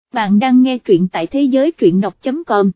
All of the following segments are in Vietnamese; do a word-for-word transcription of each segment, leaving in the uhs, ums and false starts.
Bạn đang nghe truyện tại thế giới truyện đọc chấm com.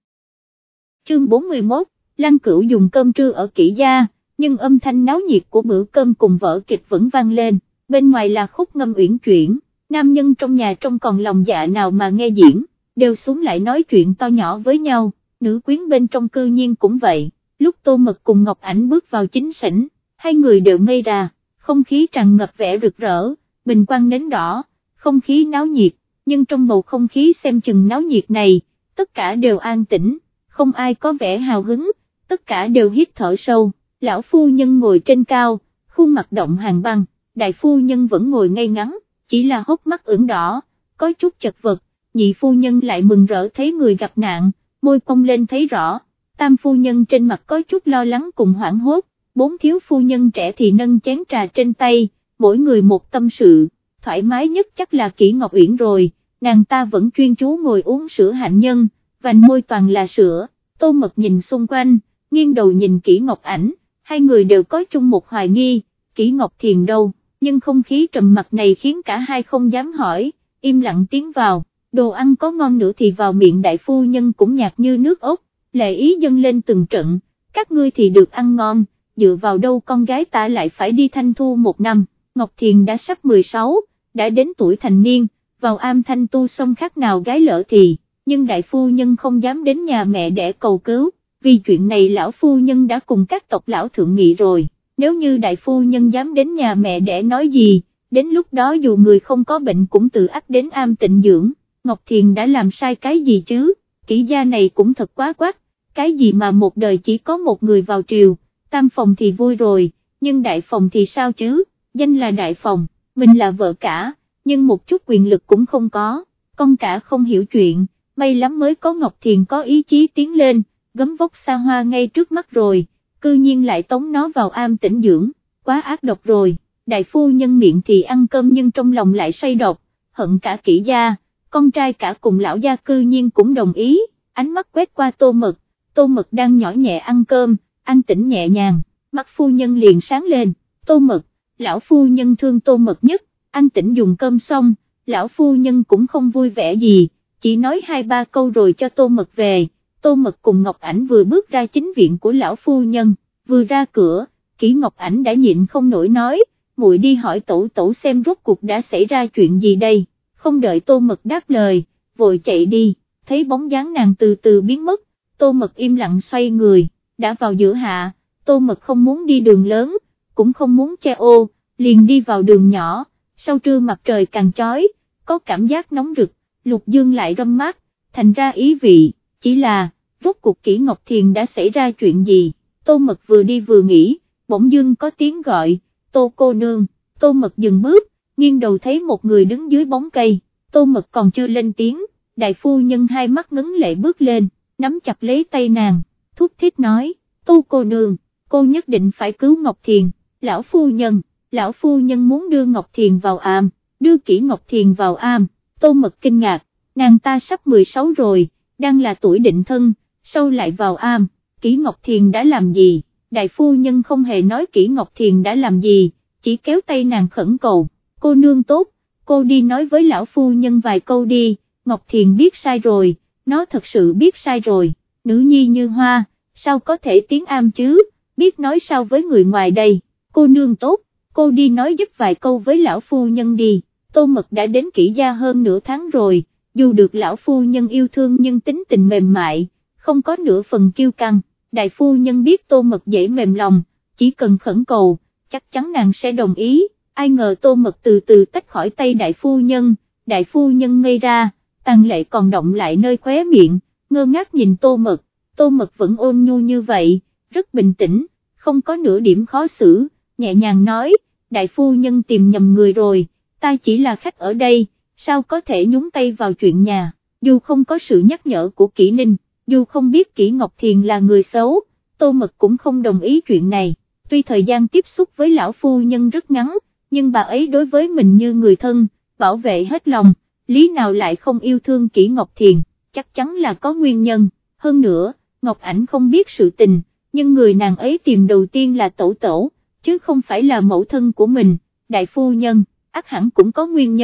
Chương bốn mươi mốt, Lăng Cửu dùng cơm trưa ở Kỷ gia, nhưng âm thanh náo nhiệt của bữa cơm cùng vở kịch vẫn vang lên, bên ngoài là khúc ngâm uyển chuyển, nam nhân trong nhà trông còn lòng dạ nào mà nghe diễn, đều xuống lại nói chuyện to nhỏ với nhau, nữ quyến bên trong cư nhiên cũng vậy. Lúc Tô Mật cùng Ngọc Ảnh bước vào chính sảnh, hai người đều ngây ra, không khí tràn ngập vẻ rực rỡ, bình quang nến đỏ, không khí náo nhiệt, nhưng trong bầu không khí xem chừng náo nhiệt này, tất cả đều an tĩnh, không ai có vẻ hào hứng, tất cả đều hít thở sâu. Lão phu nhân ngồi trên cao, khuôn mặt động hàng băng, đại phu nhân vẫn ngồi ngay ngắn, chỉ là hốc mắt ửng đỏ, có chút chật vật, nhị phu nhân lại mừng rỡ thấy người gặp nạn, môi cong lên thấy rõ, tam phu nhân trên mặt có chút lo lắng cùng hoảng hốt, bốn thiếu phu nhân trẻ thì nâng chén trà trên tay, mỗi người một tâm sự, thoải mái nhất chắc là Kỷ Ngọc Uyển rồi, nàng ta vẫn chuyên chú ngồi uống sữa hạnh nhân, vành môi toàn là sữa. Tô Mật nhìn xung quanh, nghiêng đầu nhìn Kỷ Ngọc Ảnh, hai người đều có chung một hoài nghi, Kỷ Ngọc Thiền đâu, nhưng không khí trầm mặc này khiến cả hai không dám hỏi, im lặng tiến vào, đồ ăn có ngon nữa thì vào miệng đại phu nhân cũng nhạt như nước ốc, lệ ý dâng lên từng trận, các ngươi thì được ăn ngon, dựa vào đâu con gái ta lại phải đi thanh thu một năm. Ngọc Thiền đã sắp mười sáu, đã đến tuổi thành niên, vào am thanh tu xong khác nào gái lỡ thì, nhưng đại phu nhân không dám đến nhà mẹ để cầu cứu, vì chuyện này lão phu nhân đã cùng các tộc lão thượng nghị rồi, nếu như đại phu nhân dám đến nhà mẹ để nói gì, đến lúc đó dù người không có bệnh cũng tự ắt đến am tịnh dưỡng. Ngọc Thiền đã làm sai cái gì chứ, Kỷ gia này cũng thật quá quát, cái gì mà một đời chỉ có một người vào triều, tam phòng thì vui rồi, nhưng đại phòng thì sao chứ, danh là đại phòng, mình là vợ cả, nhưng một chút quyền lực cũng không có, con cả không hiểu chuyện, may lắm mới có Ngọc Thiền có ý chí tiến lên, gấm vóc xa hoa ngay trước mắt rồi, cư nhiên lại tống nó vào am tĩnh dưỡng, quá ác độc rồi. Đại phu nhân miệng thì ăn cơm nhưng trong lòng lại say độc, hận cả Kỷ gia, con trai cả cùng lão gia cư nhiên cũng đồng ý, ánh mắt quét qua Tô Mật, Tô Mật đang nhỏ nhẹ ăn cơm, ăn tĩnh nhẹ nhàng, mắt phu nhân liền sáng lên, Tô Mật, lão phu nhân thương Tô Mật nhất, ăn tĩnh dùng cơm xong, lão phu nhân cũng không vui vẻ gì, chỉ nói hai ba câu rồi cho Tô Mật về. Tô Mật cùng Ngọc Ảnh vừa bước ra chính viện của lão phu nhân, vừa ra cửa, Kỷ Ngọc Ảnh đã nhịn không nổi nói, muội đi hỏi tổ tổ xem rốt cuộc đã xảy ra chuyện gì đây, không đợi Tô Mật đáp lời, vội chạy đi, thấy bóng dáng nàng từ từ biến mất, Tô Mật im lặng xoay người, đã vào giữa hạ, Tô Mật không muốn đi đường lớn, cũng không muốn che ô, liền đi vào đường nhỏ, sau trưa mặt trời càng chói, có cảm giác nóng rực, lục dương lại râm mát, thành ra ý vị, chỉ là, rốt cuộc Kỷ Ngọc Thiền đã xảy ra chuyện gì, Tô Mật vừa đi vừa nghĩ, bỗng dưng có tiếng gọi, Tô cô nương, Tô Mật dừng bước, nghiêng đầu thấy một người đứng dưới bóng cây, Tô Mật còn chưa lên tiếng, đại phu nhân hai mắt ngấn lệ bước lên, nắm chặt lấy tay nàng, thúc thiết nói, Tô cô nương, cô nhất định phải cứu Ngọc Thiền, lão phu nhân, lão phu nhân muốn đưa Ngọc Thiền vào am, đưa Kỷ Ngọc Thiền vào am. Tô Mật kinh ngạc, nàng ta sắp mười sáu rồi, đang là tuổi định thân, sau lại vào am, Kỷ Ngọc Thiền đã làm gì, đại phu nhân không hề nói Kỷ Ngọc Thiền đã làm gì, chỉ kéo tay nàng khẩn cầu, cô nương tốt, cô đi nói với lão phu nhân vài câu đi, Ngọc Thiền biết sai rồi, nó thật sự biết sai rồi, nữ nhi như hoa, sao có thể tiến am chứ, biết nói sao với người ngoài đây, cô nương tốt, cô đi nói giúp vài câu với lão phu nhân đi. Tô Mật đã đến Kỷ gia hơn nửa tháng rồi, dù được lão phu nhân yêu thương nhưng tính tình mềm mại, không có nửa phần kiêu căng, đại phu nhân biết Tô Mật dễ mềm lòng, chỉ cần khẩn cầu, chắc chắn nàng sẽ đồng ý, ai ngờ Tô Mật từ từ tách khỏi tay đại phu nhân, đại phu nhân ngây ra, tàn lệ còn động lại nơi khóe miệng, ngơ ngác nhìn Tô Mật, Tô Mật vẫn ôn nhu như vậy, rất bình tĩnh, không có nửa điểm khó xử, nhẹ nhàng nói, đại phu nhân tìm nhầm người rồi, ta chỉ là khách ở đây, sao có thể nhúng tay vào chuyện nhà, dù không có sự nhắc nhở của Kỷ Ninh, dù không biết Kỷ Ngọc Thiền là người xấu, Tô Mật cũng không đồng ý chuyện này, tuy thời gian tiếp xúc với lão phu nhân rất ngắn, nhưng bà ấy đối với mình như người thân, bảo vệ hết lòng, lý nào lại không yêu thương Kỷ Ngọc Thiền, chắc chắn là có nguyên nhân, hơn nữa, Ngọc Ảnh không biết sự tình, nhưng người nàng ấy tìm đầu tiên là tổ tổ, chứ không phải là mẫu thân của mình, đại phu nhân, ắt hẳn cũng có nguyên nhân,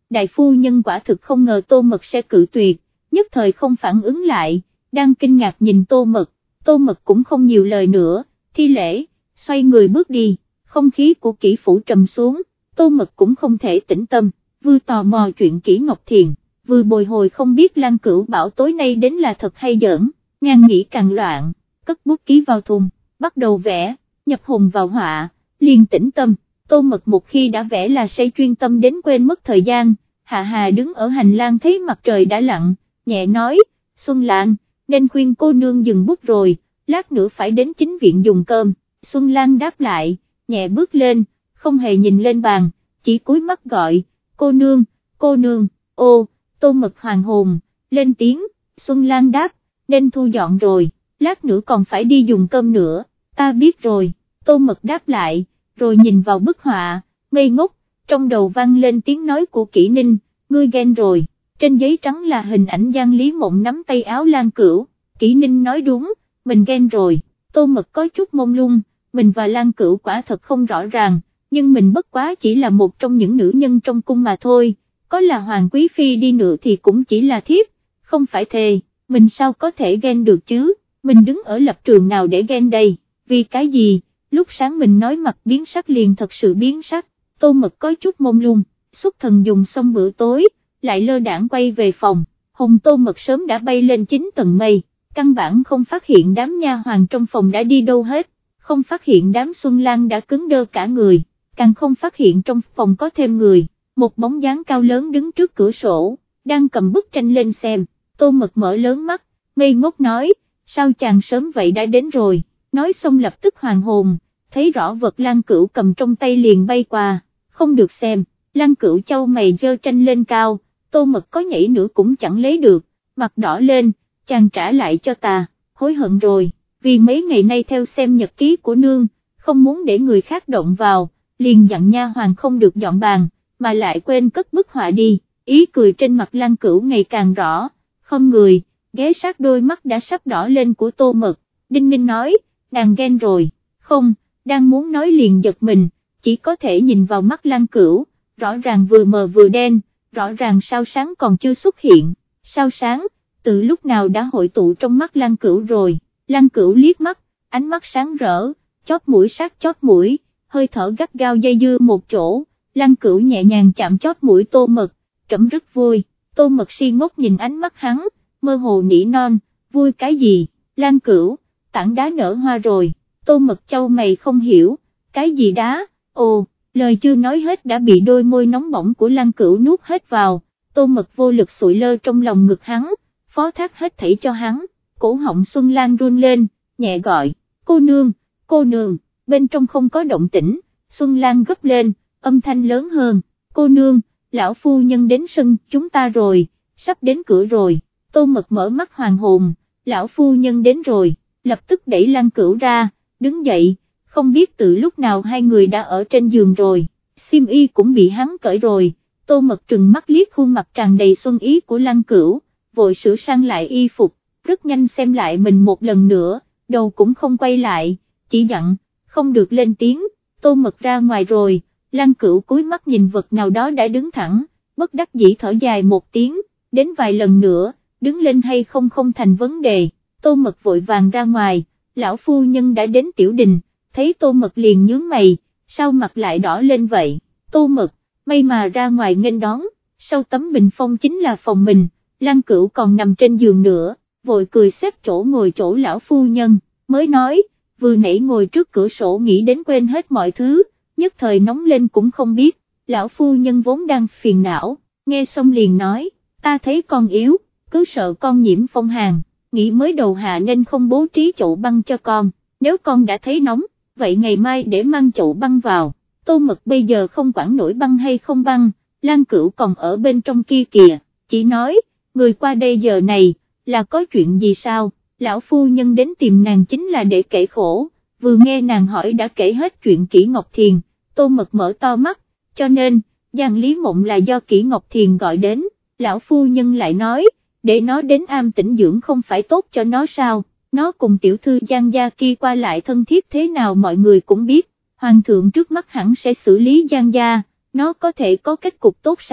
đại phu nhân quả thực không ngờ Tô Mật sẽ cự tuyệt, nhất thời không phản ứng lại, đang kinh ngạc nhìn Tô Mật, Tô Mật cũng không nhiều lời nữa, thi lễ, xoay người bước đi, không khí của Kỷ phủ trầm xuống, Tô Mật cũng không thể tĩnh tâm, vừa tò mò chuyện Kỷ Ngọc Thiền, vừa bồi hồi không biết Lan Cửu bảo tối nay đến là thật hay giỡn, ngang nghĩ càng loạn, cất bút ký vào thùng, bắt đầu vẽ, nhập hồn vào họa, liền tĩnh tâm, Tô Mật một khi đã vẽ là say chuyên tâm đến quên mất thời gian. Hạ Hà đứng ở hành lang thấy mặt trời đã lặn, nhẹ nói, Xuân Lan, nên khuyên cô nương dừng bút rồi, lát nữa phải đến chính viện dùng cơm, Xuân Lan đáp lại, nhẹ bước lên, không hề nhìn lên bàn, chỉ cúi mắt gọi, cô nương, cô nương, ô, Tô Mật hoàng hồn, lên tiếng, Xuân Lan đáp, nên thu dọn rồi, lát nữa còn phải đi dùng cơm nữa, ta biết rồi, Tô Mật đáp lại, rồi nhìn vào bức họa, ngây ngốc, trong đầu vang lên tiếng nói của Kỷ Ninh, ngươi ghen rồi, trên giấy trắng là hình ảnh Giang Lý Mộng nắm tay áo Lan Cửu, Kỷ Ninh nói đúng, mình ghen rồi, Tô Mật có chút mông lung, mình và Lan Cửu quả thật không rõ ràng, nhưng mình bất quá chỉ là một trong những nữ nhân trong cung mà thôi, có là Hoàng Quý Phi đi nữa thì cũng chỉ là thiếp, không phải thề, mình sao có thể ghen được chứ, mình đứng ở lập trường nào để ghen đây, vì cái gì, lúc sáng mình nói mặt biến sắc liền thật sự biến sắc. Tô Mật có chút mông lung, xuất thần dùng xong bữa tối, lại lơ đãng quay về phòng, hồn Tô Mật sớm đã bay lên chín tầng mây, căn bản không phát hiện đám nha hoàn trong phòng đã đi đâu hết, không phát hiện đám Xuân Lan đã cứng đơ cả người, càng không phát hiện trong phòng có thêm người, một bóng dáng cao lớn đứng trước cửa sổ, đang cầm bức tranh lên xem, Tô Mật mở lớn mắt, ngây ngốc nói, sao chàng sớm vậy đã đến rồi, nói xong lập tức hoàn hồn, thấy rõ vật Lan Cửu cầm trong tay liền bay qua. Không được xem, Lan Cửu châu mày giơ tranh lên cao, Tô Mật có nhảy nữa cũng chẳng lấy được, mặt đỏ lên, chàng trả lại cho ta, hối hận rồi, vì mấy ngày nay theo xem nhật ký của nương, không muốn để người khác động vào, liền dặn nha hoàn không được dọn bàn, mà lại quên cất bức họa đi, ý cười trên mặt Lan Cửu ngày càng rõ, không người, ghé sát đôi mắt đã sắp đỏ lên của Tô Mật, đinh ninh nói, nàng ghen rồi, không, đang muốn nói liền giật mình, chỉ có thể nhìn vào mắt Lan Cửu, rõ ràng vừa mờ vừa đen, rõ ràng sao sáng còn chưa xuất hiện, sao sáng, từ lúc nào đã hội tụ trong mắt Lan Cửu rồi, Lan Cửu liếc mắt, ánh mắt sáng rỡ, chóp mũi sát chóp mũi, hơi thở gắt gao dây dưa một chỗ, Lan Cửu nhẹ nhàng chạm chóp mũi Tô Mật, trẫm rất vui, Tô Mật si ngốc nhìn ánh mắt hắn, mơ hồ nỉ non, vui cái gì, Lan Cửu, tảng đá nở hoa rồi, Tô Mật châu mày không hiểu, cái gì đá, ồ, lời chưa nói hết đã bị đôi môi nóng bỏng của Lan Cửu nuốt hết vào, Tô Mật vô lực sụi lơ trong lòng ngực hắn, phó thác hết thảy cho hắn, cổ họng Xuân Lan run lên, nhẹ gọi, cô nương, cô nương, bên trong không có động tĩnh, Xuân Lan gấp lên, âm thanh lớn hơn, cô nương, lão phu nhân đến sân chúng ta rồi, sắp đến cửa rồi, Tô Mật mở mắt hoàn hồn, lão phu nhân đến rồi, lập tức đẩy Lan Cửu ra, đứng dậy, không biết từ lúc nào hai người đã ở trên giường rồi, xiêm y cũng bị hắn cởi rồi, Tô Mật trừng mắt liếc khuôn mặt tràn đầy xuân ý của Lan Cửu, vội sửa sang lại y phục, rất nhanh xem lại mình một lần nữa, đầu cũng không quay lại, chỉ dặn, không được lên tiếng, Tô Mật ra ngoài rồi, Lan Cửu cúi mắt nhìn vật nào đó đã đứng thẳng, bất đắc dĩ thở dài một tiếng, đến vài lần nữa, đứng lên hay không không thành vấn đề, Tô Mật vội vàng ra ngoài, lão phu nhân đã đến tiểu đình, thấy Tô Mật liền nhướng mày, sao mặt lại đỏ lên vậy, Tô Mật, may mà ra ngoài nghênh đón, sau tấm bình phong chính là phòng mình, Lan Cửu còn nằm trên giường nữa, vội cười xếp chỗ ngồi chỗ lão phu nhân, mới nói, vừa nãy ngồi trước cửa sổ nghĩ đến quên hết mọi thứ, nhất thời nóng lên cũng không biết, lão phu nhân vốn đang phiền não, nghe xong liền nói, ta thấy con yếu, cứ sợ con nhiễm phong hàn, nghĩ mới đầu hạ nên không bố trí chậu băng cho con, nếu con đã thấy nóng, vậy ngày mai để mang chậu băng vào, Tô Mật bây giờ không quản nổi băng hay không băng, Lan Cửu còn ở bên trong kia kìa, chỉ nói, người qua đây giờ này, là có chuyện gì sao, lão phu nhân đến tìm nàng chính là để kể khổ, vừa nghe nàng hỏi đã kể hết chuyện Kỷ Ngọc Thiền, Tô Mật mở to mắt, cho nên, Giang Lý Mộng là do Kỷ Ngọc Thiền gọi đến, lão phu nhân lại nói, để nó đến am tĩnh dưỡng không phải tốt cho nó sao, nó cùng tiểu thư Giang gia kia qua lại thân thiết thế nào mọi người cũng biết, hoàng thượng trước mắt hẳn sẽ xử lý Giang gia, nó có thể có kết cục tốt sao,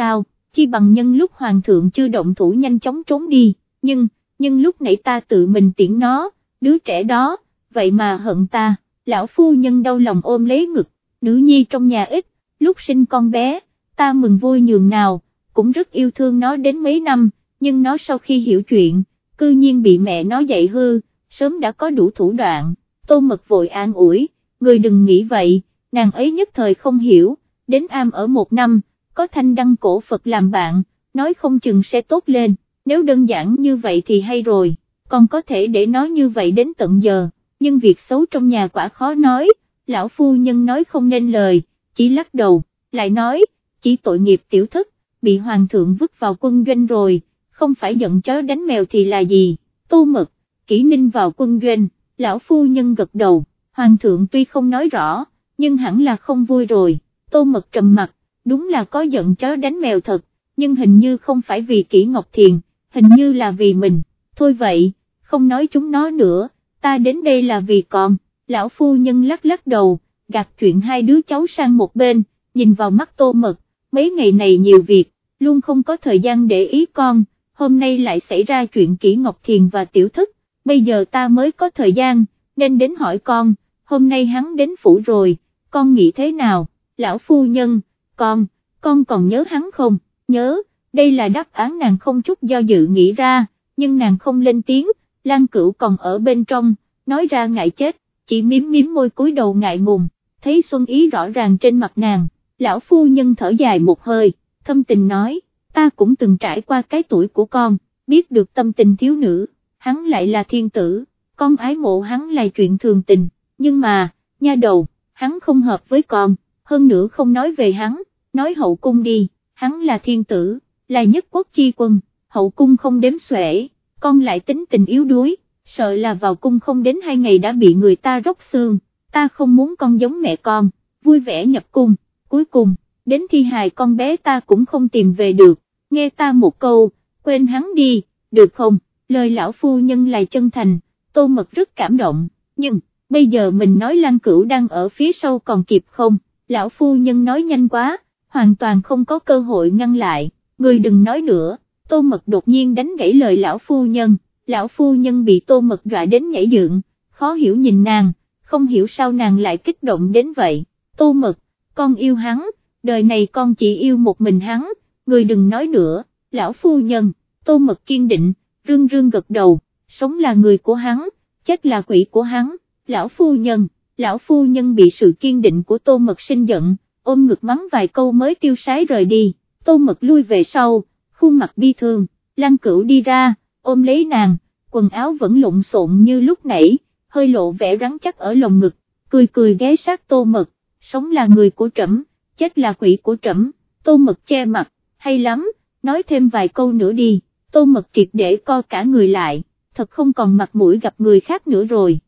chi bằng nhân lúc hoàng thượng chưa động thủ nhanh chóng trốn đi, nhưng, nhưng lúc nãy ta tự mình tiễn nó, đứa trẻ đó, vậy mà hận ta, lão phu nhân đau lòng ôm lấy ngực, nữ nhi trong nhà ít, lúc sinh con bé, ta mừng vui nhường nào, cũng rất yêu thương nó đến mấy năm, nhưng nó sau khi hiểu chuyện, cư nhiên bị mẹ nó dạy hư, sớm đã có đủ thủ đoạn. Tô Mật vội an ủi, người đừng nghĩ vậy, nàng ấy nhất thời không hiểu, đến am ở một năm, có Thanh Đăng cổ Phật làm bạn, nói không chừng sẽ tốt lên, nếu đơn giản như vậy thì hay rồi, còn có thể để nói như vậy đến tận giờ, nhưng việc xấu trong nhà quả khó nói, lão phu nhân nói không nên lời, chỉ lắc đầu, lại nói, chỉ tội nghiệp tiểu thất, bị hoàng thượng vứt vào quân doanh rồi, không phải giận chó đánh mèo thì là gì. Tô Mật, Kỷ Ninh vào quân doanh, lão phu nhân gật đầu, hoàng thượng tuy không nói rõ, nhưng hẳn là không vui rồi. Tô Mật trầm mặt, đúng là có giận chó đánh mèo thật, nhưng hình như không phải vì Kỷ Ngọc Thiền, hình như là vì mình, thôi vậy, không nói chúng nó nữa, ta đến đây là vì con. Lão phu nhân lắc lắc đầu, gạt chuyện hai đứa cháu sang một bên, nhìn vào mắt Tô Mật, mấy ngày này nhiều việc, luôn không có thời gian để ý con, hôm nay lại xảy ra chuyện Kỷ Ngọc Thiền và tiểu thất, bây giờ ta mới có thời gian, nên đến hỏi con, hôm nay hắn đến phủ rồi, con nghĩ thế nào? Lão phu nhân, con, con còn nhớ hắn không? Nhớ, đây là đáp án nàng không chút do dự nghĩ ra, nhưng nàng không lên tiếng, Lan Cửu còn ở bên trong, nói ra ngại chết, chỉ miếm miếm môi cúi đầu ngại ngùng, thấy xuân ý rõ ràng trên mặt nàng, lão phu nhân thở dài một hơi, thâm tình nói, ta cũng từng trải qua cái tuổi của con, biết được tâm tình thiếu nữ, hắn lại là thiên tử, con ái mộ hắn là chuyện thường tình, nhưng mà, nha đầu, hắn không hợp với con, hơn nữa không nói về hắn, nói hậu cung đi, hắn là thiên tử, là nhất quốc chi quân, hậu cung không đếm xuể, con lại tính tình yếu đuối, sợ là vào cung không đến hai ngày đã bị người ta róc xương, ta không muốn con giống mẹ con, vui vẻ nhập cung, cuối cùng, đến thi hài con bé ta cũng không tìm về được, nghe ta một câu, quên hắn đi, được không? Lời lão phu nhân là chân thành, Tô Mật rất cảm động, nhưng, bây giờ mình nói Lan Cửu đang ở phía sau còn kịp không? Lão phu nhân nói nhanh quá, hoàn toàn không có cơ hội ngăn lại, người đừng nói nữa. Tô Mật đột nhiên đánh gãy lời lão phu nhân, lão phu nhân bị Tô Mật dọa đến nhảy dựng, khó hiểu nhìn nàng, không hiểu sao nàng lại kích động đến vậy. Tô Mật, con yêu hắn, đời này con chỉ yêu một mình hắn, người đừng nói nữa. Lão phu nhân, Tô Mật kiên định, rưng rưng gật đầu, sống là người của hắn, chết là quỷ của hắn. Lão phu nhân, lão phu nhân bị sự kiên định của Tô Mật sinh giận, ôm ngực mắng vài câu mới tiêu sái rời đi. Tô Mật lui về sau, khuôn mặt bi thương, Lan Cửu đi ra, ôm lấy nàng, quần áo vẫn lộn xộn như lúc nãy, hơi lộ vẻ rắn chắc ở lồng ngực, cười cười ghé sát Tô Mật, sống là người của trẫm, chết là quỷ của trẫm. Tô Mật che mặt, hay lắm, nói thêm vài câu nữa đi. Tô Mật triệt để co cả người lại, thật không còn mặt mũi gặp người khác nữa rồi.